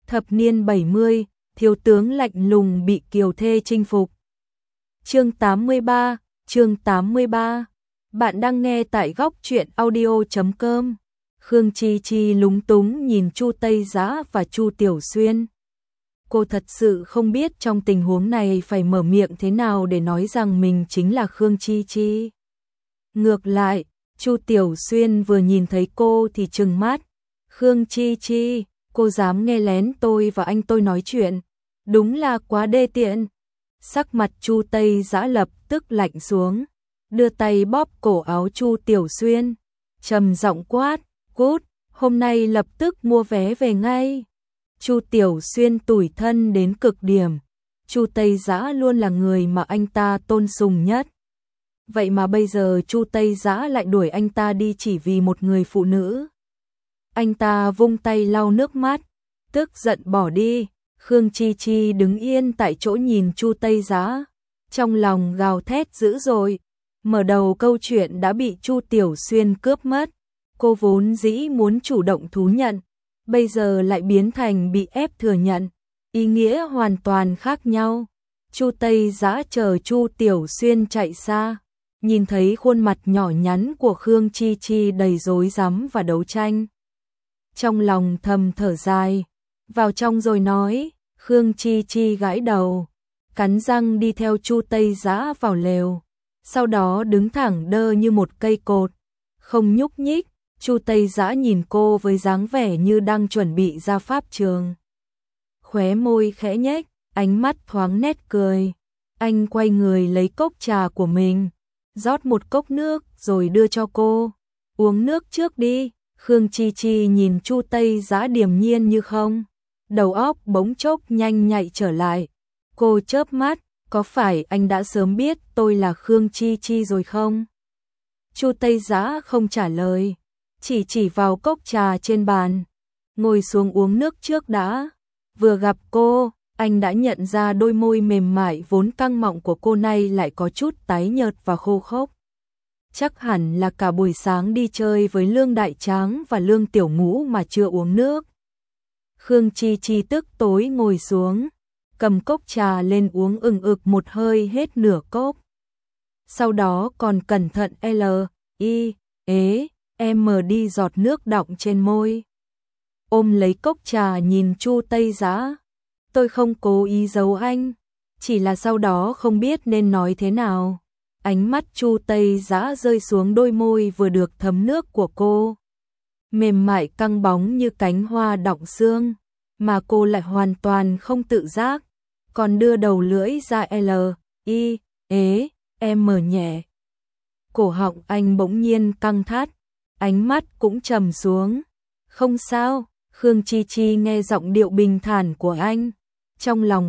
Thập niên 70, thiếu tướng lạnh lùng bị kiều thê chinh phục. Chương 83, chương 83. Bạn đang nghe tại góc truyện audio.com. Khương Chi Chi lúng túng nhìn Chu Tây Dã và Chu Tiểu Xuyên. Cô thật sự không biết trong tình huống này phải mở miệng thế nào để nói rằng mình chính là Khương Chi Chi. Ngược lại, Chu Tiểu Xuyên vừa nhìn thấy cô thì trừng mắt. Khương Chi Chi, cô dám nghe lén tôi và anh tôi nói chuyện. Đúng là quá đê tiện. Sắc mặt Chu Tây Dã lập tức lạnh xuống, đưa tay bóp cổ áo Chu Tiểu Xuyên, trầm giọng quát, cút, hôm nay lập tức mua vé về ngay. Chu Tiểu Xuyên tủi thân đến cực điểm, Chu Tây Dã luôn là người mà anh ta tôn sùng nhất. Vậy mà bây giờ Chu Tây Dã lại đuổi anh ta đi chỉ vì một người phụ nữ. Anh ta vung tay lau nước mắt, tức giận bỏ đi. Khương Chi Chi đứng yên tại chỗ nhìn Chu Tây Dã, trong lòng gào thét dữ dội. Mở đầu câu chuyện đã bị Chu Tiểu Xuyên cướp mất, cô vốn dĩ muốn chủ động thú nhận, bây giờ lại biến thành bị ép thừa nhận, ý nghĩa hoàn toàn khác nhau. Chu Tây Dã chờ Chu Tiểu Xuyên chạy xa, nhìn thấy khuôn mặt nhỏ nhắn của Khương Chi Chi đầy rối rắm và đấu tranh. Trong lòng thầm thở dài, vào trong rồi nói. Khương Chi Chi gãi đầu, cắn răng đi theo Chu Tây Dã vào lều, sau đó đứng thẳng đơ như một cây cột, không nhúc nhích. Chu Tây Dã nhìn cô với dáng vẻ như đang chuẩn bị ra pháp trường. Khóe môi khẽ nhếch, ánh mắt thoáng nét cười. Anh quay người lấy cốc trà của mình, rót một cốc nước rồi đưa cho cô. Uống nước trước đi. Khương Chi Chi nhìn Chu Tây Dã điềm nhiên như không. Đầu óc bỗng chốc nhanh nhạy trở lại. Cô chớp mắt, có phải anh đã sớm biết tôi là Khương Chi Chi rồi không? Chu Tây Dã không trả lời, chỉ vào cốc trà trên bàn. Ngồi xuống uống nước trước đã. Vừa gặp cô, anh đã nhận ra đôi môi mềm mại vốn căng mọng của cô nay lại có chút tái nhợt và khô khốc. Chắc hẳn là cả buổi sáng đi chơi với Lương Đại Tráng và Lương Tiểu Ngũ mà chưa uống nước. Khương Chi Chi tức tối ngồi xuống, cầm cốc trà lên uống ừng ực một hơi hết nửa cốc. Sau đó còn cẩn thận đi giọt nước đọng trên môi. Ôm lấy cốc trà nhìn Chu Tây Dã. Tôi không cố ý giấu anh, chỉ là sau đó không biết nên nói thế nào. Ánh mắt Chu Tây Dã rơi xuống đôi môi vừa được thấm nước của cô. Mềm mại căng bóng như cánh hoa đọng xương, mà cô lại hoàn toàn không tự giác, còn đưa đầu lưỡi ra nhẹ. Cổ họng anh bỗng nhiên căng thắt, ánh mắt cũng trầm xuống. Không sao. Khương Chi Chi nghe giọng điệu bình thản của anh, trong lòng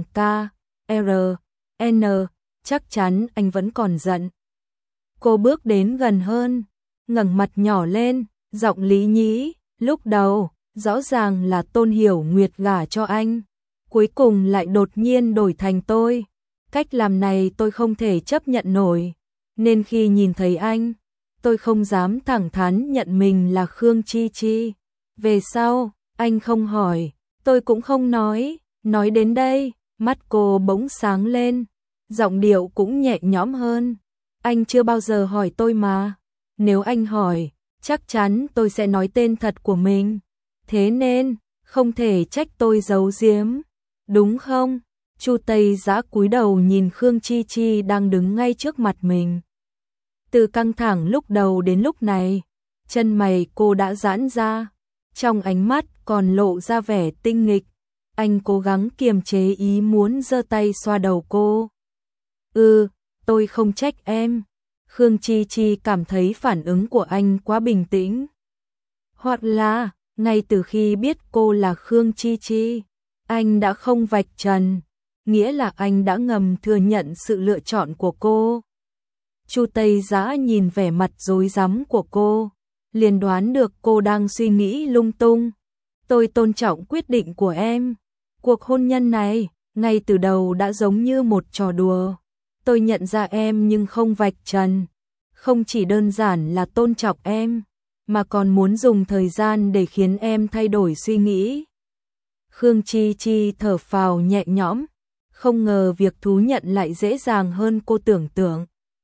chắc chắn anh vẫn còn giận. Cô bước đến gần hơn, ngẩng mặt nhỏ lên, giọng lý nhí, lúc đầu rõ ràng là Tôn Hiểu Nguyệt gả cho anh, cuối cùng lại đột nhiên đổi thành tôi. Cách làm này tôi không thể chấp nhận nổi, nên khi nhìn thấy anh, tôi không dám thẳng thắn nhận mình là Khương Chi Chi. Về sau, anh không hỏi, tôi cũng không nói. Nói đến đây, mắt cô bỗng sáng lên, giọng điệu cũng nhẹ nhõm hơn. Anh chưa bao giờ hỏi tôi mà. Nếu anh hỏi, chắc chắn tôi sẽ nói tên thật của mình. Thế nên, không thể trách tôi giấu giếm, đúng không? Chu Tây Dã cúi đầu nhìn Khương Chi Chi đang đứng ngay trước mặt mình. Từ căng thẳng lúc đầu đến lúc này, chân mày cô đã giãn ra, trong ánh mắt còn lộ ra vẻ tinh nghịch. Anh cố gắng kiềm chế ý muốn giơ tay xoa đầu cô. Tôi không trách em. Khương Chi Chi cảm thấy phản ứng của anh quá bình tĩnh. Hoặc là, ngay từ khi biết cô là Khương Chi Chi, anh đã không vạch trần, nghĩa là anh đã ngầm thừa nhận sự lựa chọn của cô. Chu Tây Dã nhìn vẻ mặt rối rắm của cô, liền đoán được cô đang suy nghĩ lung tung. Tôi tôn trọng quyết định của em. Cuộc hôn nhân này, ngay từ đầu đã giống như một trò đùa. Tôi nhận ra em nhưng không vạch trần. Không chỉ đơn giản là tôn trọng em, mà còn muốn dùng thời gian để khiến em thay đổi suy nghĩ. Khương Chi Chi thở phào nhẹ nhõm, không ngờ việc thú nhận lại dễ dàng hơn cô tưởng tượng.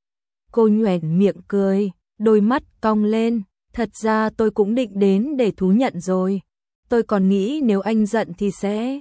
Cô nhoẻn miệng cười, đôi mắt cong lên, thật ra tôi cũng định đến để thú nhận rồi. Tôi còn nghĩ nếu anh giận thì sẽ...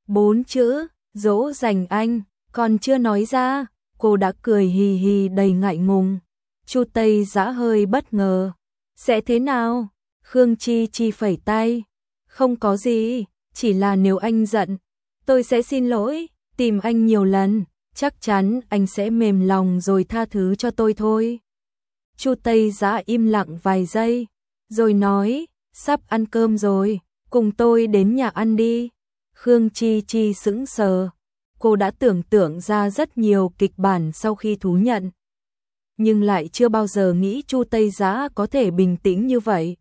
4 chữ, dỗ dành anh, còn chưa nói ra, cô đã cười hì hì đầy ngại ngùng. Chu Tây Dã hơi bất ngờ. Sẽ thế nào? Khương Chi Chi phẩy tay. Không có gì, chỉ là nếu anh giận, tôi sẽ xin lỗi, tìm anh nhiều lần, chắc chắn anh sẽ mềm lòng rồi tha thứ cho tôi thôi. Chu Tây Dã im lặng vài giây, rồi nói, sắp ăn cơm rồi, cùng tôi đến nhà ăn đi. Khương Chi Chi sững sờ, cô đã tưởng tượng ra rất nhiều kịch bản sau khi thú nhận, nhưng lại chưa bao giờ nghĩ Chu Tây Dã có thể bình tĩnh như vậy.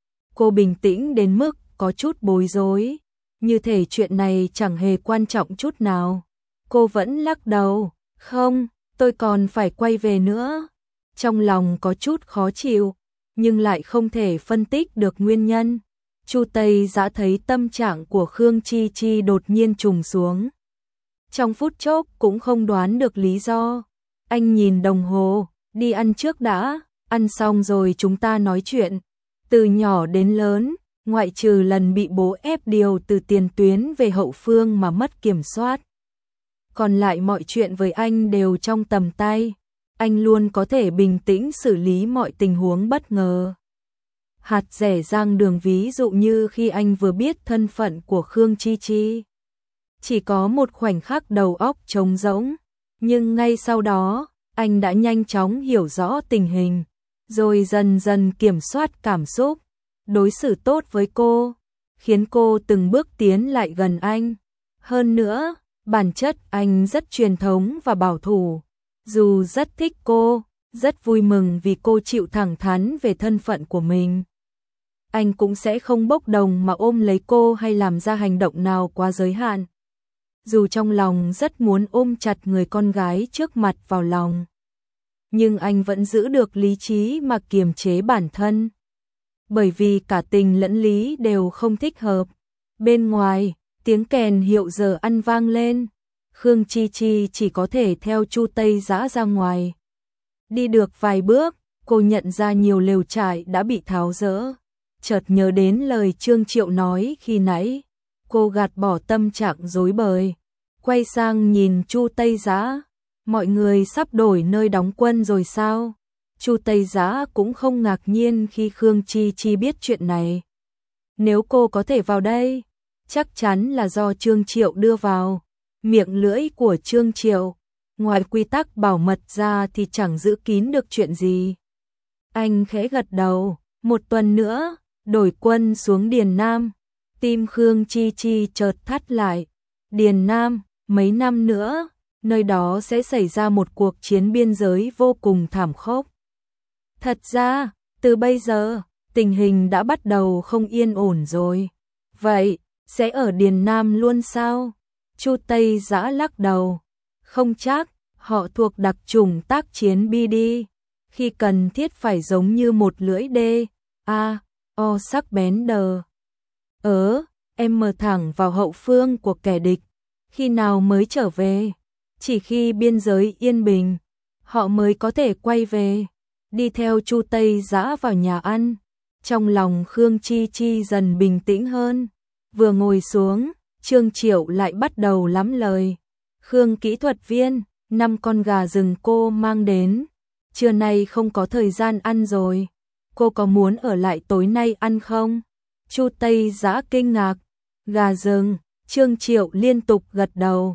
Cô bình tĩnh đến mức có chút bối rối, như thể chuyện này chẳng hề quan trọng chút nào. Cô vẫn lắc đầu, không, tôi còn phải quay về nữa. Trong lòng có chút khó chịu, nhưng lại không thể phân tích được nguyên nhân. Chu Tây Dã thấy tâm trạng của Khương Chi Chi đột nhiên trùng xuống. Trong phút chốc cũng không đoán được lý do. Anh nhìn đồng hồ, đi ăn trước đã, ăn xong rồi chúng ta nói chuyện. Từ nhỏ đến lớn, ngoại trừ lần bị bố ép điều từ tiền tuyến về hậu phương mà mất kiểm soát, còn lại mọi chuyện với anh đều trong tầm tay. Anh luôn có thể bình tĩnh xử lý mọi tình huống bất ngờ. Hạt rẻ rang đường, ví dụ như khi anh vừa biết thân phận của Khương Chi Chi. Chỉ có một khoảnh khắc đầu óc trống rỗng, nhưng ngay sau đó, anh đã nhanh chóng hiểu rõ tình hình, rồi dần dần kiểm soát cảm xúc, đối xử tốt với cô, khiến cô từng bước tiến lại gần anh. Hơn nữa, bản chất anh rất truyền thống và bảo thủ. Dù rất thích cô, rất vui mừng vì cô chịu thẳng thắn về thân phận của mình, anh cũng sẽ không bốc đồng mà ôm lấy cô hay làm ra hành động nào quá giới hạn. Dù trong lòng rất muốn ôm chặt người con gái trước mặt vào lòng, nhưng anh vẫn giữ được lý trí mà kiềm chế bản thân. Bởi vì cả tình lẫn lý đều không thích hợp. Bên ngoài, tiếng kèn hiệu giờ ăn vang lên. Khương Chi Chi chỉ có thể theo Chu Tây Dã ra ngoài. Đi được vài bước, cô nhận ra nhiều lều trại đã bị tháo dỡ. Chợt nhớ đến lời Trương Triệu nói khi nãy. Cô gạt bỏ tâm trạng rối bời, quay sang nhìn Chu Tây Dã. Mọi người sắp đổi nơi đóng quân rồi sao? Chu Tây Dã cũng không ngạc nhiên khi Khương Chi Chi biết chuyện này. Nếu cô có thể vào đây, chắc chắn là do Trương Triệu đưa vào. Miệng lưỡi của Trương Triệu, ngoài quy tắc bảo mật ra thì chẳng giữ kín được chuyện gì. Anh khẽ gật đầu, 1 tuần nữa, đổi quân xuống Điền Nam. Tim Khương Chi Chi chợt thắt lại. Điền Nam, mấy năm nữa, nơi đó sẽ xảy ra một cuộc chiến biên giới vô cùng thảm khốc. Thật ra, từ bây giờ, tình hình đã bắt đầu không yên ổn rồi. Vậy, sẽ ở Điền Nam luôn sao? Chu Tây Dã lắc đầu. Không chắc, họ thuộc đặc chủng tác chiến BD. Khi cần thiết phải giống như một lưỡi đê, sắc bén đờ. Em mở thẳng vào hậu phương của kẻ địch. Khi nào mới trở về? Chỉ khi biên giới yên bình, họ mới có thể quay về. Đi theo Chu Tây Dã vào nhà ăn. Trong lòng Khương Chi Chi dần bình tĩnh hơn. Vừa ngồi xuống, Trương Triệu lại bắt đầu lắm lời. Khương kỹ thuật viên, 5 con gà rừng cô mang đến. Trưa nay không có thời gian ăn rồi. Cô có muốn ở lại tối nay ăn không? Chu Tây Dã kinh ngạc. Gà rừng, Trương Triệu liên tục gật đầu.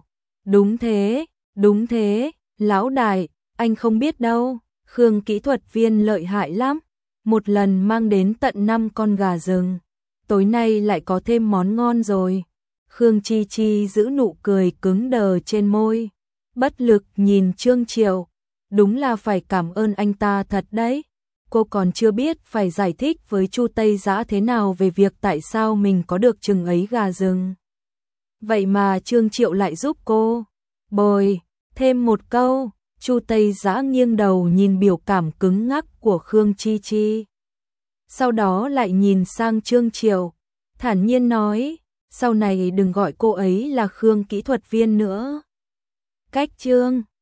Đúng thế, lão đại, anh không biết đâu. Khương kỹ thuật viên lợi hại lắm. Một lần mang đến tận 5 con gà rừng. Tối nay lại có thêm món ngon rồi. Khương Chi Chi giữ nụ cười cứng đờ trên môi. Bất lực nhìn Trương Triệu. Đúng là phải cảm ơn anh ta thật đấy. Cô còn chưa biết phải giải thích với Chu Tây Dã thế nào về việc tại sao mình có được chừng ấy gà rừng. Vậy mà Trương Triệu lại giúp cô. Bồi, thêm một câu. Chu Tây Dã nghiêng đầu nhìn biểu cảm cứng ngắc của Khương Chi Chi. Sau đó lại nhìn sang Trương Triệu, thản nhiên nói, sau này đừng gọi cô ấy là Khương kỹ thuật viên nữa. Cách chương